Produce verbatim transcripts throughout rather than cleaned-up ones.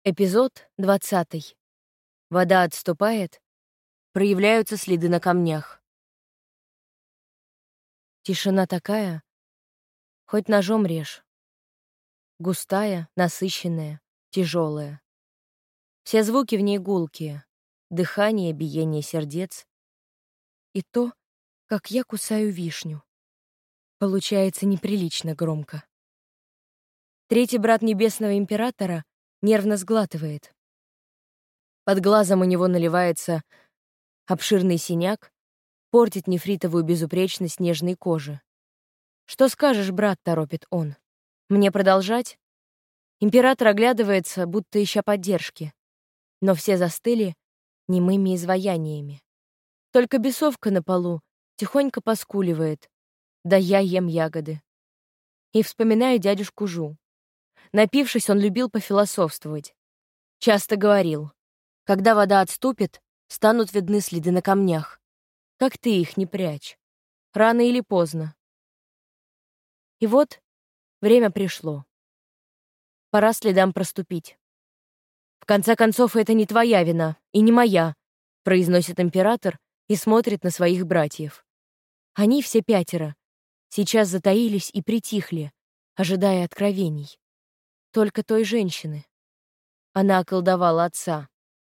Эпизод двадцатый. Вода отступает, проявляются следы на камнях. Тишина такая, хоть ножом режь. Густая, насыщенная, тяжелая. Все звуки в ней гулкие. Дыхание, биение сердец. И то, как я кусаю вишню. Получается неприлично громко. Третий брат Небесного Императора нервно сглатывает. Под глазом у него наливается обширный синяк, портит нефритовую безупречность нежной кожи. «Что скажешь, брат?» — торопит он. «Мне продолжать?» Император оглядывается, будто ища поддержки. Но все застыли немыми изваяниями. Только бесовка на полу тихонько поскуливает, да я ем ягоды. И вспоминаю дядюшку Жу. Напившись, он любил пофилософствовать. Часто говорил: когда вода отступит, станут видны следы на камнях. Как ты их не прячь. Рано или поздно. И вот время пришло. Пора следам проступить. В конце концов, это не твоя вина и не моя, произносит император и смотрит на своих братьев. Они все пятеро сейчас затаились и притихли, ожидая откровений. Только той женщины. Она околдовала отца.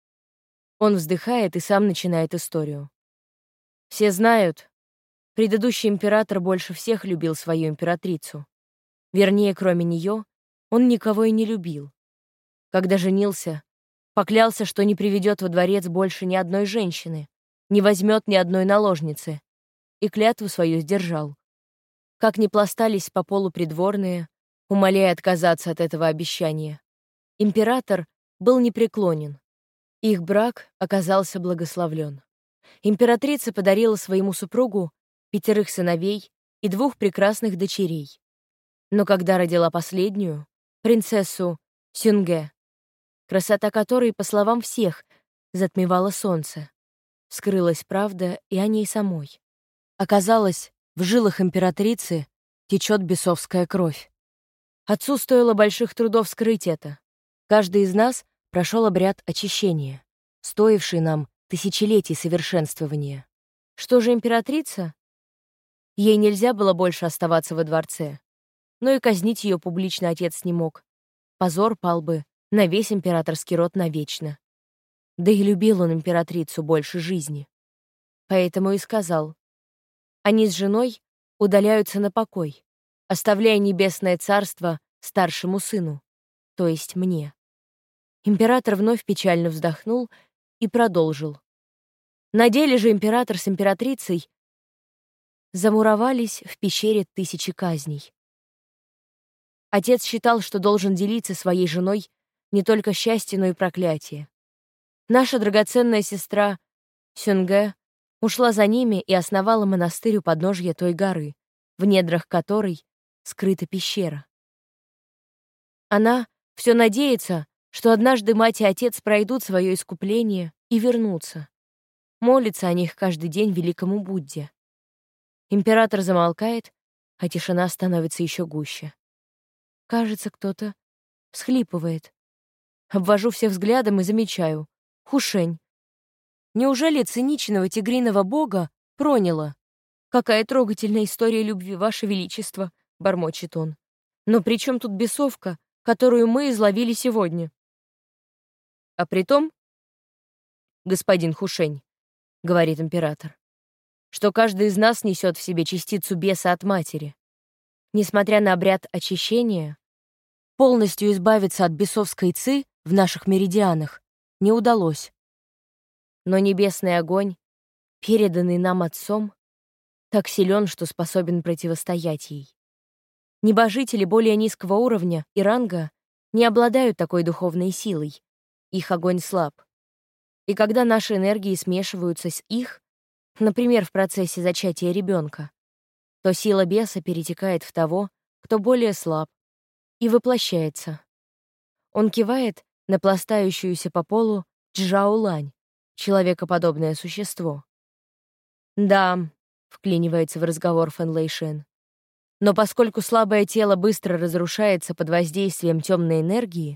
Он вздыхает и сам начинает историю. Все знают, предыдущий император больше всех любил свою императрицу. Вернее, кроме нее, он никого и не любил. Когда женился, поклялся, что не приведет во дворец больше ни одной женщины, не возьмет ни одной наложницы, и клятву свою сдержал. Как ни пластались по полу придворные, умоляя отказаться от этого обещания, император был непреклонен. Их брак оказался благословлен. Императрица подарила своему супругу пятерых сыновей и двух прекрасных дочерей. Но когда родила последнюю, принцессу Сюнге, красота которой, по словам всех, затмевала солнце, скрылась правда и о ней самой. Оказалось, в жилах императрицы течет бесовская кровь. Отцу стоило больших трудов скрыть это. Каждый из нас прошел обряд очищения, стоивший нам тысячелетий совершенствования. Что же императрица? Ей нельзя было больше оставаться во дворце. Но и казнить ее публично отец не мог. Позор пал бы на весь императорский род навечно. Да и любил он императрицу больше жизни. Поэтому и сказал: они с женой удаляются на покой, оставляя небесное царство старшему сыну, то есть мне. Император вновь печально вздохнул и продолжил. На деле же император с императрицей замуровались в пещере тысячи казней. Отец считал, что должен делиться своей женой не только счастье, но и проклятие. Наша драгоценная сестра Сюнге ушла за ними и основала монастырь у подножья той горы, в недрах которой скрыта пещера. Она все надеется, что однажды мать и отец пройдут свое искупление и вернутся. Молится о них каждый день великому Будде. Император замолкает, а тишина становится еще гуще. Кажется, кто-то всхлипывает. Обвожу всех взглядом и замечаю. Хушень. Неужели циничного тигриного бога проняло? «Какая трогательная история любви, Ваше Величество!» — бормочет он. «Но при чем тут бесовка, которую мы изловили сегодня?» «А при том, господин Хушень, — говорит император, — что каждый из нас несет в себе частицу беса от матери. Несмотря на обряд очищения, полностью избавиться от бесовской ци в наших меридианах не удалось. Но небесный огонь, переданный нам отцом, так силен, что способен противостоять ей. Небожители более низкого уровня и ранга не обладают такой духовной силой, их огонь слаб. И когда наши энергии смешиваются с их, например, в процессе зачатия ребенка, то сила беса перетекает в того, кто более слаб, и воплощается. Он кивает на пластающуюся по полу Чжаолань, человекоподобное существо. «Да», — вклинивается в разговор Фэн Лэйшэн, «но поскольку слабое тело быстро разрушается под воздействием темной энергии,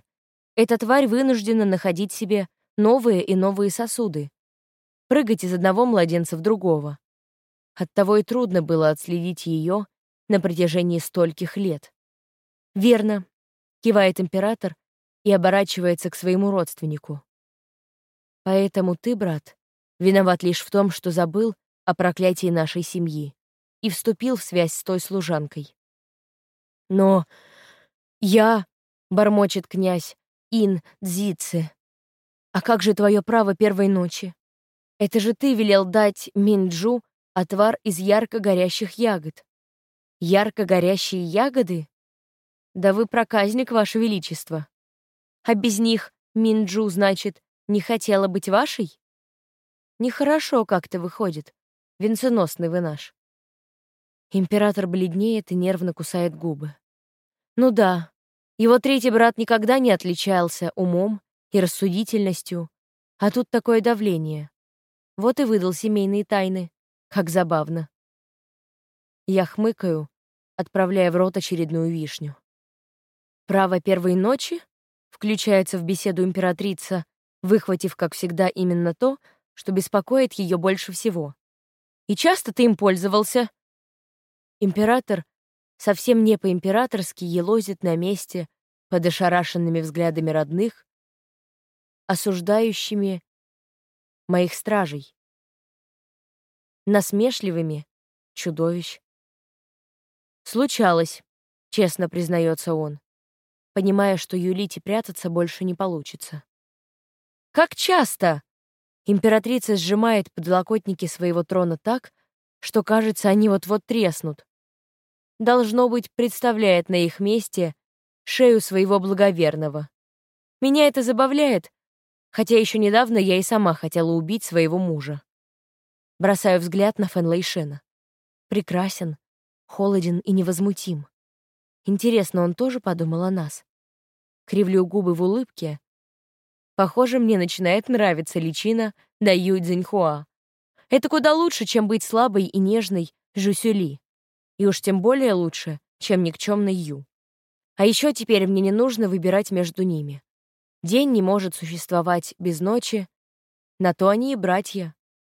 Эта тварь вынуждена находить себе новые и новые сосуды, прыгать из одного младенца в другого. Оттого и трудно было отследить ее на протяжении стольких лет. «Верно», — кивает император и оборачивается к своему родственнику. «Поэтому ты, брат, виноват лишь в том, что забыл о проклятии нашей семьи и вступил в связь с той служанкой». «Но я...» — бормочет князь Ин Цзице. «А как же твое право первой ночи? Это же ты велел дать Минджу отвар из ярко горящих ягод». «Ярко горящие ягоды? Да вы проказник, ваше величество. А без них Минджу, значит, не хотела быть вашей? Нехорошо как-то выходит. Венценосный вы наш». Император бледнеет и нервно кусает губы. Ну да, его третий брат никогда не отличался умом и рассудительностью, а тут такое давление. Вот и выдал семейные тайны. Как забавно. Я хмыкаю, отправляя в рот очередную вишню. «Право первой ночи?» — включается в беседу императрица, выхватив, как всегда, именно то, что беспокоит ее больше всего. «И часто ты им пользовался?» Император совсем не по-императорски елозит на месте под ошарашенными взглядами родных, осуждающими моих стражей, насмешливыми чудовищ. «Случалось», — честно признается он, понимая, что юлить и прятаться больше не получится. «Как часто?» Императрица сжимает подлокотники своего трона так, что, кажется, они вот-вот треснут. Должно быть, представляет на их месте шею своего благоверного. Меня это забавляет, хотя еще недавно я и сама хотела убить своего мужа. Бросаю взгляд на Фэн Лэйшена. Прекрасен, холоден и невозмутим. Интересно, он тоже подумал о нас? Кривлю губы в улыбке. Похоже, мне начинает нравиться личина да Юй Цзиньхуа. Это куда лучше, чем быть слабой и нежной Жусюли. И уж тем более лучше, чем никчемной Ю. А еще теперь мне не нужно выбирать между ними. День не может существовать без ночи, на то они и братья.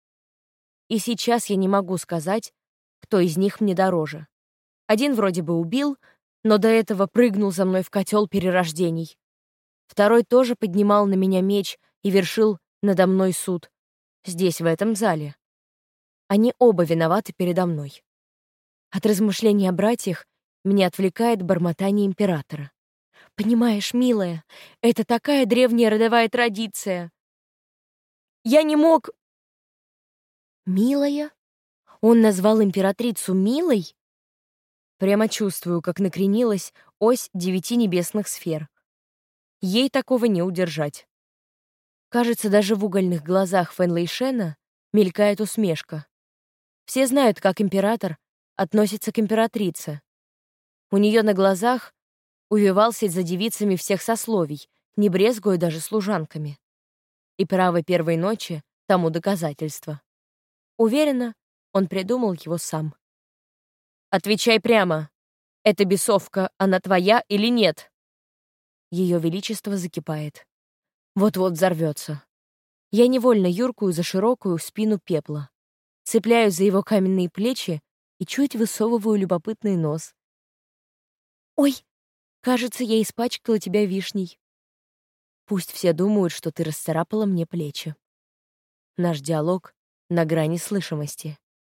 И сейчас я не могу сказать, кто из них мне дороже. Один вроде бы убил, но до этого прыгнул за мной в котел перерождений. Второй тоже поднимал на меня меч и вершил надо мной суд. Здесь, в этом зале. Они оба виноваты передо мной. От размышлений о братьях меня отвлекает бормотание императора. «Понимаешь, милая, это такая древняя родовая традиция. Я не мог...» «Милая? Он назвал императрицу милой?» Прямо чувствую, как накренилась ось девяти небесных сфер. Ей такого не удержать. Кажется, даже в угольных глазах Фэн Лэйшена мелькает усмешка. Все знают, как император относится к императрице. У нее на глазах увивался за девицами всех сословий, не брезгуя даже служанками. И право первой ночи тому доказательство. Уверена, он придумал его сам. «Отвечай прямо. Эта бесовка, она твоя или нет?» Ее величество закипает. Вот-вот взорвется. Я невольно юркую за широкую спину пепла, цепляюсь за его каменные плечи и чуть высовываю любопытный нос. «Ой, кажется, я испачкала тебя вишней. Пусть все думают, что ты расцарапала мне плечи». Наш диалог на грани слышимости.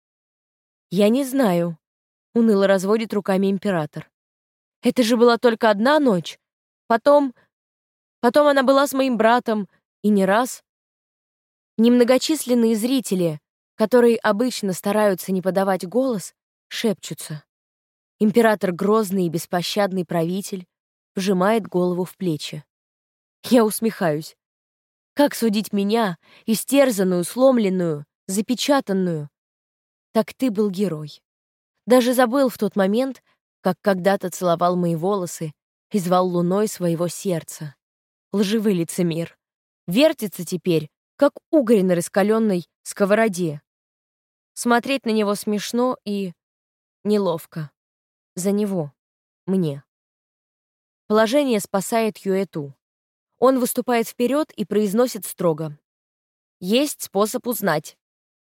«Я не знаю», — уныло разводит руками император. «Это же была только одна ночь. Потом... Потом она была с моим братом, и не раз. Немногочисленные зрители, которые обычно стараются не подавать голос, шепчутся. Император, грозный и беспощадный правитель, вжимает голову в плечи. Я усмехаюсь. Как судить меня, истерзанную, сломленную, запечатанную? Так ты был герой. Даже забыл в тот момент, как когда-то целовал мои волосы и звал луной своего сердца. Лживый лицемер. Вертится теперь, как угорь на раскаленной сковороде. Смотреть на него смешно и неловко. За него. Мне. Положение спасает Юэту. Он выступает вперед и произносит строго: «Есть способ узнать».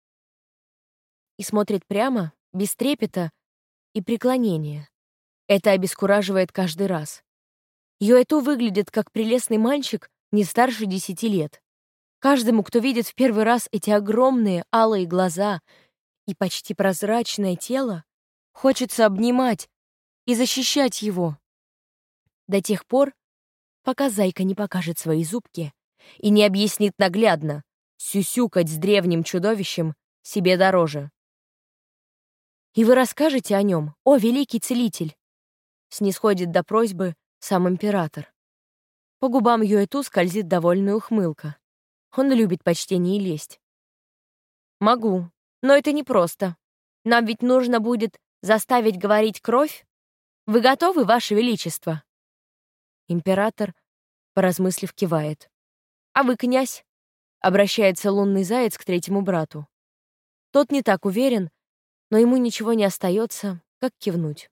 И смотрит прямо, без трепета и преклонения. Это обескураживает каждый раз. Юэту выглядит как прелестный мальчик не старше десяти лет. Каждому, кто видит в первый раз эти огромные алые глаза и почти прозрачное тело, хочется обнимать и защищать его. До тех пор, пока зайка не покажет свои зубки и не объяснит наглядно: сюсюкать с древним чудовищем себе дороже. «И вы расскажете о нем, о великий целитель?» Снисходит до просьбы сам император. По губам Юэту скользит довольная ухмылка. Он любит почтение и лесть. «Могу, но это непросто. Нам ведь нужно будет заставить говорить кровь. Вы готовы, Ваше Величество?» Император, поразмыслив, кивает. «А вы, князь?» — обращается лунный заяц к третьему брату. Тот не так уверен, но ему ничего не остается, как кивнуть.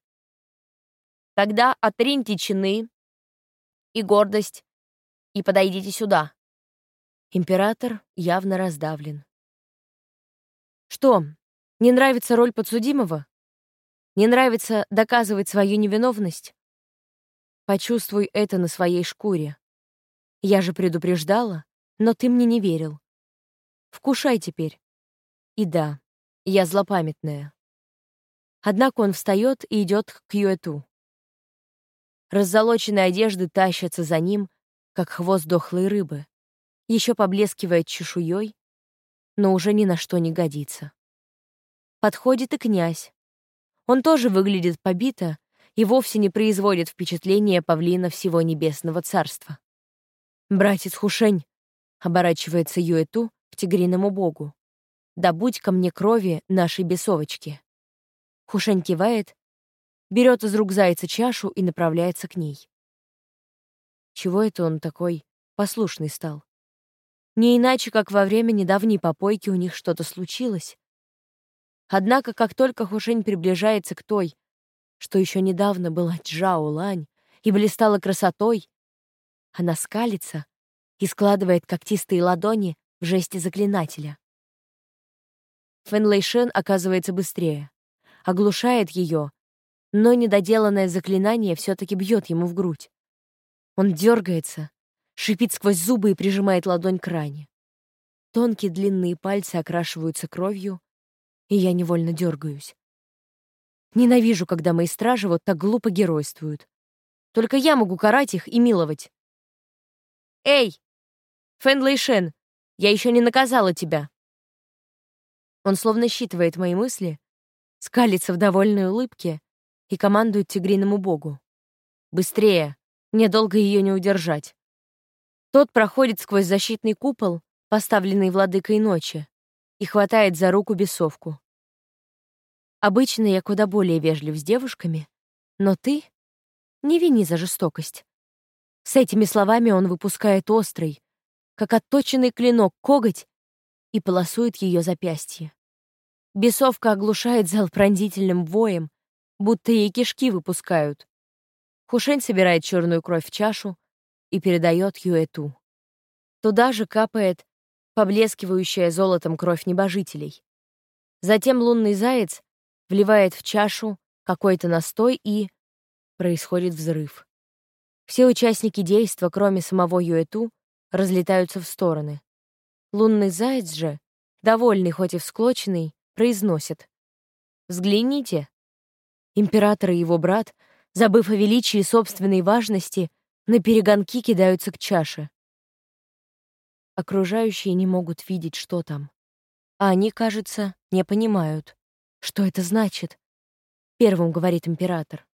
«Тогда отриньте чины и гордость и подойдите сюда». Император явно раздавлен. «Что, не нравится роль подсудимого? Не нравится доказывать свою невиновность? Почувствуй это на своей шкуре. Я же предупреждала, но ты мне не верил. Вкушай теперь. И да, я злопамятная». Однако он встает и идет к Юэту. Раззолоченные одежды тащатся за ним, как хвост дохлой рыбы, еще поблескивает чешуей, но уже ни на что не годится. Подходит и князь. Он тоже выглядит побито и вовсе не производит впечатления павлина всего небесного царства. «Братец Хушень», — оборачивается Юэту к тигриному богу, «добудь ко мне крови нашей бесовочки». Хушень кивает, берет из рук зайца чашу и направляется к ней. Чего это он такой послушный стал? Не иначе, как во время недавней попойки у них что-то случилось. Однако, как только Хушень приближается к той, что еще недавно была Чжао Лань и блистала красотой, она скалится и складывает когтистые ладони в жесте заклинателя. Фэн Лэйшэн оказывается быстрее, оглушает ее, но недоделанное заклинание все-таки бьет ему в грудь. Он дергается, шипит сквозь зубы и прижимает ладонь к ране. Тонкие длинные пальцы окрашиваются кровью, и я невольно дергаюсь. Ненавижу, когда мои стражи вот так глупо геройствуют. Только я могу карать их и миловать. «Эй, Фэн Лэйшэн, я еще не наказала тебя!» Он словно считывает мои мысли, скалится в довольной улыбке и командует тигриному богу. «Быстрее! Мне долго ее не удержать». Тот проходит сквозь защитный купол, поставленный владыкой ночи, и хватает за руку бесовку. Обычно я куда более вежлив с девушками, но ты не вини за жестокость. С этими словами он выпускает острый, как отточенный клинок, коготь и полосует ее запястье. Бесовка оглушает зал пронзительным воем, будто ей кишки выпускают. Хушень собирает черную кровь в чашу и передает Юэту. Туда же капает поблескивающая золотом кровь небожителей. Затем лунный заяц вливает в чашу какой-то настой, и происходит взрыв. Все участники действа, кроме самого Юэту, разлетаются в стороны. Лунный заяц же, довольный, хоть и всклоченный, произносит: «Взгляните». Император и его брат, забыв о величии и собственной важности, наперегонки кидаются к чаше. Окружающие не могут видеть, что там. А они, кажется, не понимают, что это значит. Первым говорит император.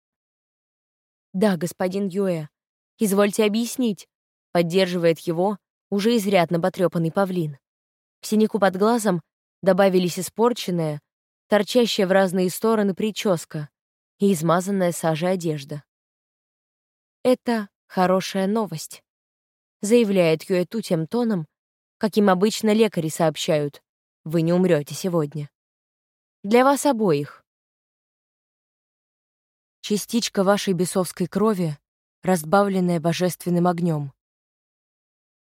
«Да, господин Юэ, извольте объяснить», — поддерживает его уже изрядно потрепанный павлин. В синяку под глазом добавились испорченная, торчащая в разные стороны прическа и измазанная сажей одежда. «Это хорошая новость», — заявляет Юэту тем тоном, каким обычно лекари сообщают: «Вы не умрете сегодня. Для вас обоих. Частичка вашей бесовской крови, разбавленная божественным огнем.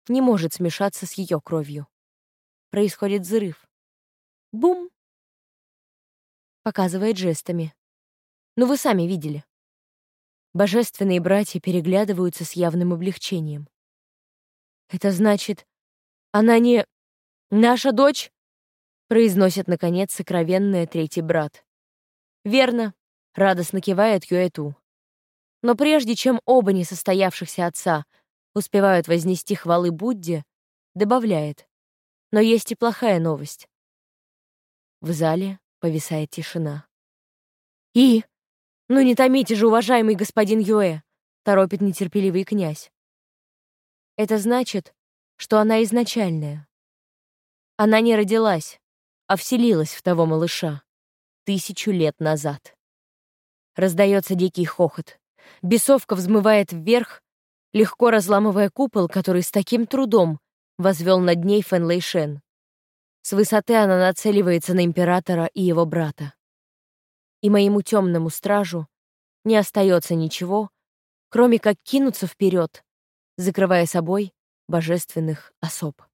не может смешаться с ее кровью. Происходит взрыв. Бум! Показывает жестами. Ну вы сами видели. Божественные братья переглядываются с явным облегчением. «Это значит, она не наша дочь?» произносит, наконец, сокровенная третий брат. «Верно», — радостно кивает Юэту. Но прежде чем оба несостоявшихся отца успевают вознести хвалы Будде, добавляет: «Но есть и плохая новость». В зале повисает тишина. «И? Ну не томите же, уважаемый господин Юэ!» — торопит нетерпеливый князь. «Это значит, что она изначальная. Она не родилась, а вселилась в того малыша тысячу лет назад». Раздается дикий хохот. Бесовка взмывает вверх, легко разламывая купол, который с таким трудом возвел над ней Фэн Лэйшэн. С высоты она нацеливается на императора и его брата. И моему темному стражу не остается ничего, кроме как кинуться вперед, закрывая собой божественных особ.